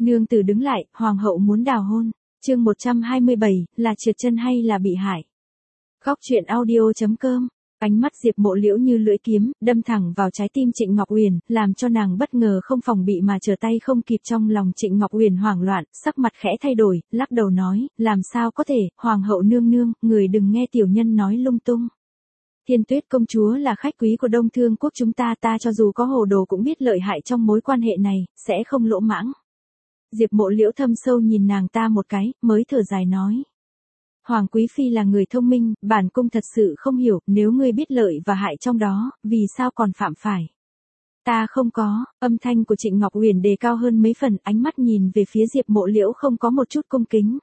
Nương tử đứng lại, hoàng hậu muốn đào hôn. Chương 127, là trượt chân hay là bị hại? Góc truyện audio.com. Ánh mắt Diệp Mộ Liễu như lưỡi kiếm, đâm thẳng vào trái tim Trịnh Ngọc Uyển, làm cho nàng bất ngờ không phòng bị mà trở tay không kịp. Trong lòng Trịnh Ngọc Uyển hoảng loạn, sắc mặt khẽ thay đổi, lắc đầu nói, làm sao có thể, hoàng hậu nương nương, người đừng nghe tiểu nhân nói lung tung. Thiên Tuyết công chúa là khách quý của Đông Thương quốc chúng ta cho dù có hồ đồ cũng biết lợi hại trong mối quan hệ này, sẽ không lỗ mãng. Diệp Mộ Liễu thâm sâu nhìn nàng ta một cái, mới thở dài nói. Hoàng Quý Phi là người thông minh, bản cung thật sự không hiểu, nếu ngươi biết lợi và hại trong đó, vì sao còn phạm phải. Ta không có, âm thanh của Trịnh Ngọc Uyển đề cao hơn mấy phần, ánh mắt nhìn về phía Diệp Mộ Liễu không có một chút cung kính.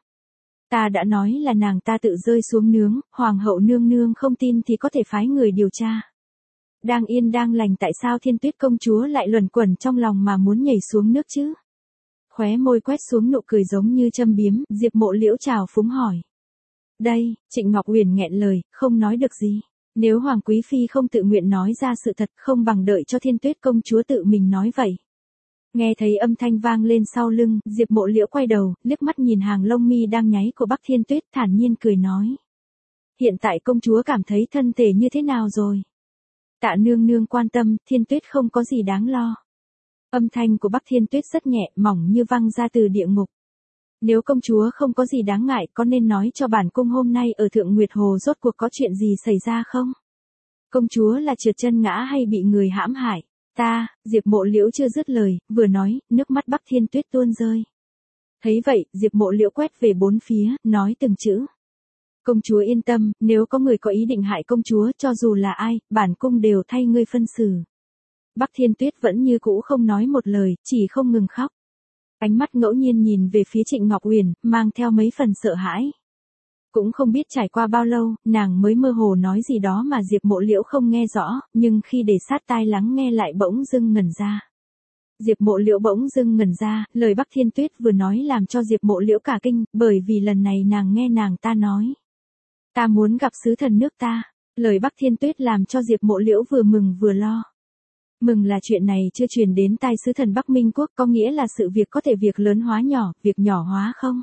Ta đã nói là nàng ta tự rơi xuống nướng, hoàng hậu nương nương không tin thì có thể phái người điều tra. Đang yên đang lành tại sao Thiên Tuyết công chúa lại luẩn quẩn trong lòng mà muốn nhảy xuống nước chứ? Khóe môi quét xuống nụ cười giống như châm biếm, Diệp Mộ Liễu trào phúng hỏi. Đây, Trịnh Ngọc Uyển nghẹn lời, không nói được gì. Nếu Hoàng Quý Phi không tự nguyện nói ra sự thật, không bằng đợi cho Thiên Tuyết công chúa tự mình nói vậy. Nghe thấy âm thanh vang lên sau lưng, Diệp Mộ Liễu quay đầu, liếc mắt nhìn hàng lông mi đang nháy của Bắc Thiên Tuyết, thản nhiên cười nói. Hiện tại công chúa cảm thấy thân thể như thế nào rồi? Tạ nương nương quan tâm, Thiên Tuyết không có gì đáng lo. Âm thanh của Bắc Thiên Tuyết rất nhẹ, mỏng như văng ra từ địa ngục. Nếu công chúa không có gì đáng ngại, có nên nói cho bản cung hôm nay ở Thượng Nguyệt Hồ rốt cuộc có chuyện gì xảy ra không? Công chúa là trượt chân ngã hay bị người hãm hại? Diệp Mộ Liễu chưa dứt lời, vừa nói, nước mắt Bắc Thiên Tuyết tuôn rơi. Thấy vậy, Diệp Mộ Liễu quét về bốn phía, nói từng chữ. Công chúa yên tâm, nếu có người có ý định hại công chúa, cho dù là ai, bản cung đều thay ngươi phân xử. Bắc Thiên Tuyết vẫn như cũ không nói một lời, chỉ không ngừng khóc. Ánh mắt ngẫu nhiên nhìn về phía Trịnh Ngọc Uyển, mang theo mấy phần sợ hãi. Cũng không biết trải qua bao lâu, nàng mới mơ hồ nói gì đó mà Diệp Mộ Liễu không nghe rõ, nhưng khi để sát tai lắng nghe lại bỗng dưng ngẩn ra. Diệp Mộ Liễu bỗng dưng ngẩn ra, lời Bắc Thiên Tuyết vừa nói làm cho Diệp Mộ Liễu cả kinh, bởi vì lần này nàng nghe nàng ta nói. Ta muốn gặp sứ thần nước ta. Lời Bắc Thiên Tuyết làm cho Diệp Mộ Liễu vừa mừng vừa lo. Mừng là chuyện này chưa truyền đến tai sứ thần Bắc Minh Quốc, có nghĩa là sự việc có thể việc lớn hóa nhỏ, việc nhỏ hóa không?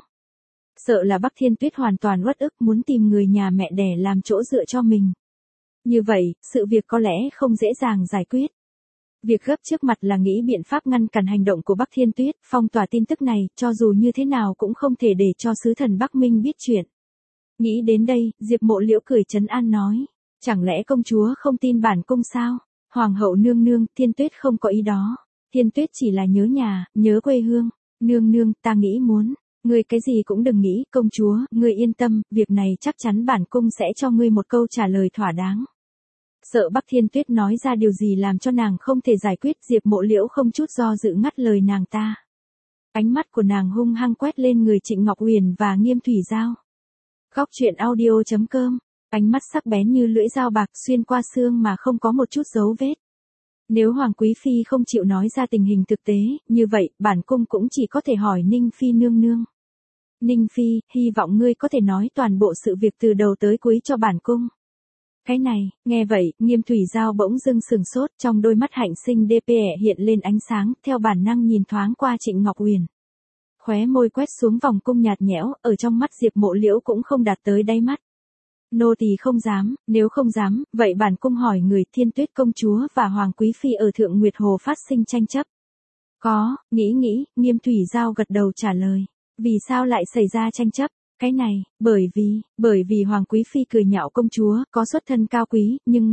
Sợ là Bắc Thiên Tuyết hoàn toàn uất ức muốn tìm người nhà mẹ đẻ làm chỗ dựa cho mình. Như vậy, sự việc có lẽ không dễ dàng giải quyết. Việc gấp trước mặt là nghĩ biện pháp ngăn cản hành động của Bắc Thiên Tuyết, phong tỏa tin tức này, cho dù như thế nào cũng không thể để cho sứ thần Bắc Minh biết chuyện. Nghĩ đến đây, Diệp Mộ Liễu cười trấn an nói, chẳng lẽ công chúa không tin bản cung sao? Hoàng hậu nương nương, Thiên Tuyết không có ý đó. Thiên Tuyết chỉ là nhớ nhà, nhớ quê hương. Nương nương, ta nghĩ muốn. Ngươi cái gì cũng đừng nghĩ, công chúa, ngươi yên tâm, việc này chắc chắn bản cung sẽ cho ngươi một câu trả lời thỏa đáng. Sợ Bắc Thiên Tuyết nói ra điều gì làm cho nàng không thể giải quyết, Diệp Mộ Liễu không chút do dự ngắt lời nàng ta. Ánh mắt của nàng hung hăng quét lên người Trịnh Ngọc Uyển và Nghiêm Thủy Giao. Góc truyện audio.com. Ánh mắt sắc bén như lưỡi dao bạc xuyên qua xương mà không có một chút dấu vết. Nếu Hoàng Quý Phi không chịu nói ra tình hình thực tế, như vậy, bản cung cũng chỉ có thể hỏi Ninh Phi nương nương. Ninh Phi, hy vọng ngươi có thể nói toàn bộ sự việc từ đầu tới cuối cho bản cung. Cái này, nghe vậy, Nghiêm Thủy Giao bỗng dưng sừng sốt, trong đôi mắt hạnh sinh DPE hiện lên ánh sáng, theo bản năng nhìn thoáng qua Trịnh Ngọc Uyển. Khóe môi quét xuống vòng cung nhạt nhẽo, ở trong mắt Diệp Mộ Liễu cũng không đạt tới đáy mắt. Nô tỳ không dám, nếu không dám, vậy bản cung hỏi người, Thiên Tuyết công chúa và Hoàng Quý Phi ở Thượng Nguyệt Hồ phát sinh tranh chấp. Có, nghĩ, Nghiêm Thủy Giao gật đầu trả lời. Vì sao lại xảy ra tranh chấp? Cái này, bởi vì Hoàng Quý Phi cười nhạo công chúa, có xuất thân cao quý, nhưng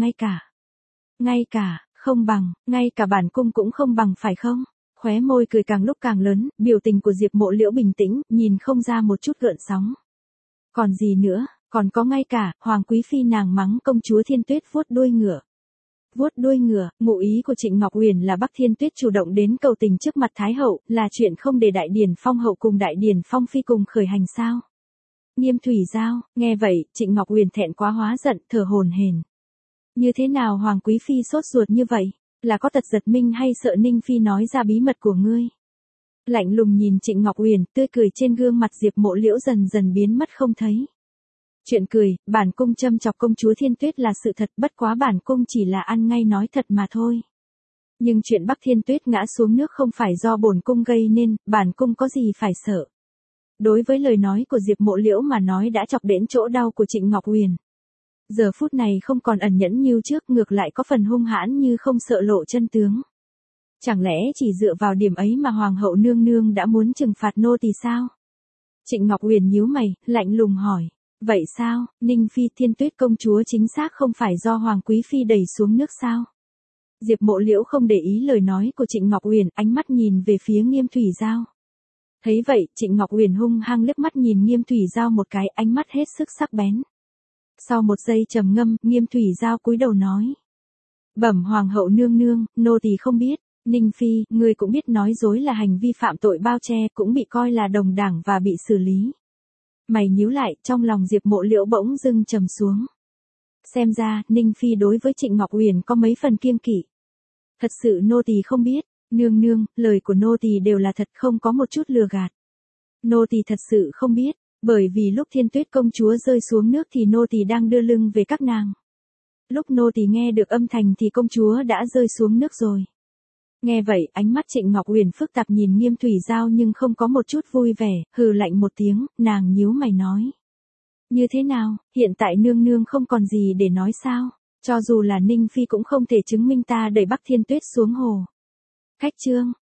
ngay cả bản cung cũng không bằng phải không? Khóe môi cười càng lúc càng lớn, biểu tình của Diệp Mộ Liễu bình tĩnh, nhìn không ra một chút gợn sóng. Còn gì nữa? Còn có ngay cả, Hoàng Quý Phi nàng mắng công chúa Thiên Tuyết vuốt đuôi ngựa. Vuốt đuôi ngựa, ngụ ý của Trịnh Ngọc Uyển là Bắc Thiên Tuyết chủ động đến cầu tình trước mặt Thái hậu, là chuyện không để Đại Điển Phong hậu cùng Đại Điển Phong phi cùng khởi hành sao? Nghiêm Thủy Giao, nghe vậy, Trịnh Ngọc Uyển thẹn quá hóa giận, thở hổn hển. Như thế nào Hoàng Quý Phi sốt ruột như vậy? Là có tật giật minh hay sợ Ninh Phi nói ra bí mật của ngươi? Lạnh lùng nhìn Trịnh Ngọc Uyển, tươi cười trên gương mặt Diệp Mộ Liễu dần dần biến mất không thấy. Chuyện cười, bản cung châm chọc công chúa Thiên Tuyết là sự thật, bất quá bản cung chỉ là ăn ngay nói thật mà thôi. Nhưng chuyện Bắc Thiên Tuyết ngã xuống nước không phải do bổn cung gây nên, bản cung có gì phải sợ. Đối với lời nói của Diệp Mộ Liễu mà nói đã chọc đến chỗ đau của Trịnh Ngọc Huyền. Giờ phút này không còn ẩn nhẫn như trước, ngược lại có phần hung hãn như không sợ lộ chân tướng. Chẳng lẽ chỉ dựa vào điểm ấy mà Hoàng hậu nương nương đã muốn trừng phạt nô tỳ sao? Trịnh Ngọc Huyền nhíu mày, lạnh lùng hỏi. Vậy sao, Ninh Phi Thiên Tuyết công chúa chính xác không phải do Hoàng Quý Phi đẩy xuống nước sao? Diệp Mộ Liễu không để ý lời nói của Trịnh Ngọc Huyền, ánh mắt nhìn về phía Nghiêm Thủy Giao. Thấy vậy, Trịnh Ngọc Huyền hung hăng liếc mắt nhìn Nghiêm Thủy Giao một cái, ánh mắt hết sức sắc bén. Sau một giây trầm ngâm, Nghiêm Thủy Giao cúi đầu nói. Bẩm Hoàng hậu nương nương, nô tỳ không biết. Ninh Phi, ngươi cũng biết nói dối là hành vi phạm tội bao che, cũng bị coi là đồng đảng và bị xử lý. Mày nhíu lại, trong lòng Diệp Mộ Liễu bỗng dưng trầm xuống. Xem ra, Ninh Phi đối với Trịnh Ngọc Huyền có mấy phần kiêng kỵ. Thật sự nô tỳ không biết, nương nương, lời của nô tỳ đều là thật, không có một chút lừa gạt. Nô tỳ thật sự không biết, bởi vì lúc Thiên Tuyết công chúa rơi xuống nước thì nô tỳ đang đưa lưng về các nàng. Lúc nô tỳ nghe được âm thanh thì công chúa đã rơi xuống nước rồi. Nghe vậy, ánh mắt Trịnh Ngọc Huyền phức tạp nhìn Nghiêm Thủy Giao nhưng không có một chút vui vẻ, hừ lạnh một tiếng, nàng nhíu mày nói. Như thế nào, hiện tại nương nương không còn gì để nói sao? Cho dù là Ninh Phi cũng không thể chứng minh ta đẩy Bắc Thiên Tuyết xuống hồ. Khách trương,